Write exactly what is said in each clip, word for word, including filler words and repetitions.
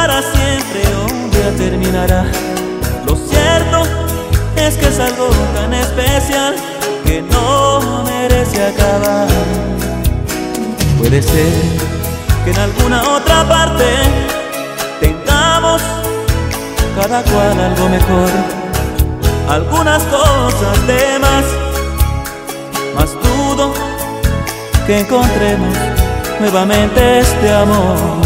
para siempre o un día terminará. Lo cierto es que es algo tan especial que no merece acabar. Puede ser que en alguna otra parte tengamos cada cual algo mejor, algunas cosas de más, mas dudo que encontremos nuevamente este amor.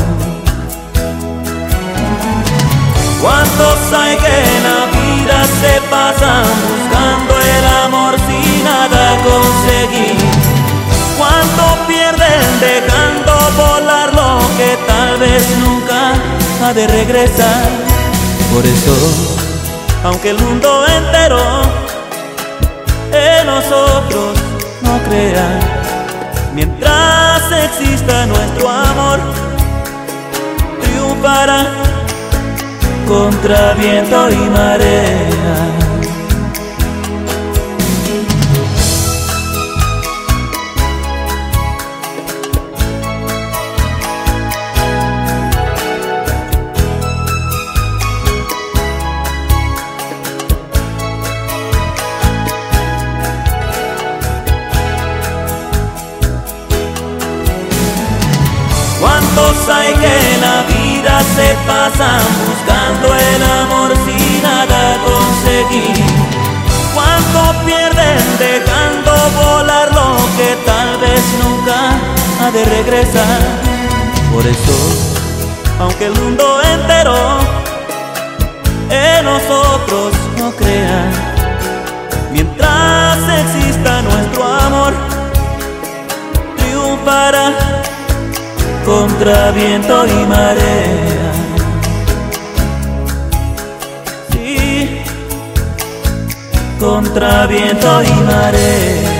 ¿Cuántos hay que en la vida se pasan buscando el amor sin nada conseguir? ¿Cuánto pierden dejando volar lo que tal vez nunca ha de regresar? Por eso, aunque el mundo entero en nosotros no crea, mientras exista nuestro amor, triunfará contra viento y marea. ¿Cuántos hay que en la vida se pasan buscando el amor sin nada conseguir? ¿Cuánto pierden dejando volar lo que tal vez nunca ha de regresar? Por eso, aunque el mundo entero en nosotros no crea, mientras exista nuestro amor, triunfará contra viento y marea. Sí, contra viento y marea.